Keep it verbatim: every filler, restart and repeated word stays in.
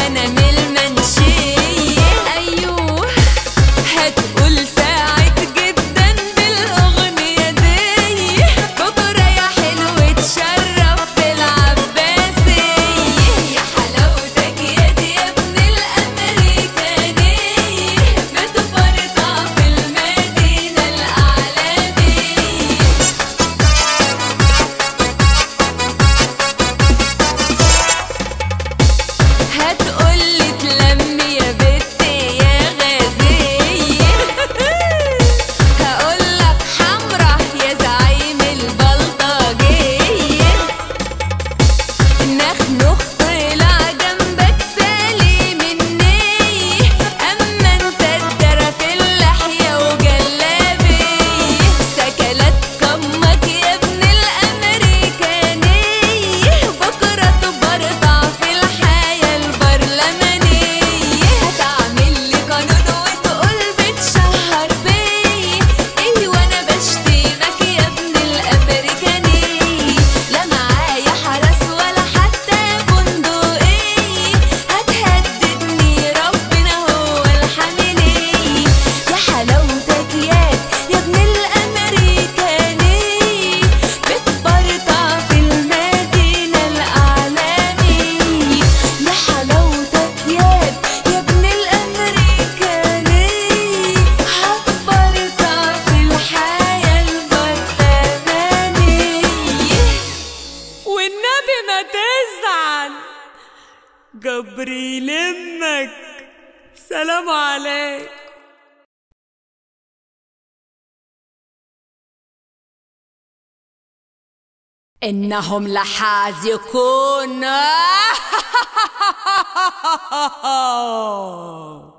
انا من المنشية. ايوه هتقول ساعد جدا بالاغنية دي، بكرة يا حلو اتشرف في العباسية. يا حلاوتك يا دي يا ابن الامريكانية، بتفرطع في المدينة الاعلامية. هتقولي تلمي يا بنتي يا غازية، هقولك حمرا يا زعيم البلطجية. نخنخ طلع جنبك سليم النية، اما انت الدرى في اللحية وجلابية. سكلت كمك يا ابن الامريكانية، بكرة تبرطع في الحياة البرلمانية. هتعمل لي قانون وتقول بتشهر بيا، ايه وانا بشتمك يا ابن الامريكانية. لا معايا حرس ولا حتى بندقية، هتهددني ربنا هو الحاملية. يا حلاوتك ياك يا ابن الامريكانية، بتبرطع في المدينة الاعلامية. يا حلاوتك ياك يا ابن الامريكانية، هتبرطع في الحياة البرلمانية. والنبي ما تزعل، جبري يلمك. سلام عليك. إنهم لحاذقون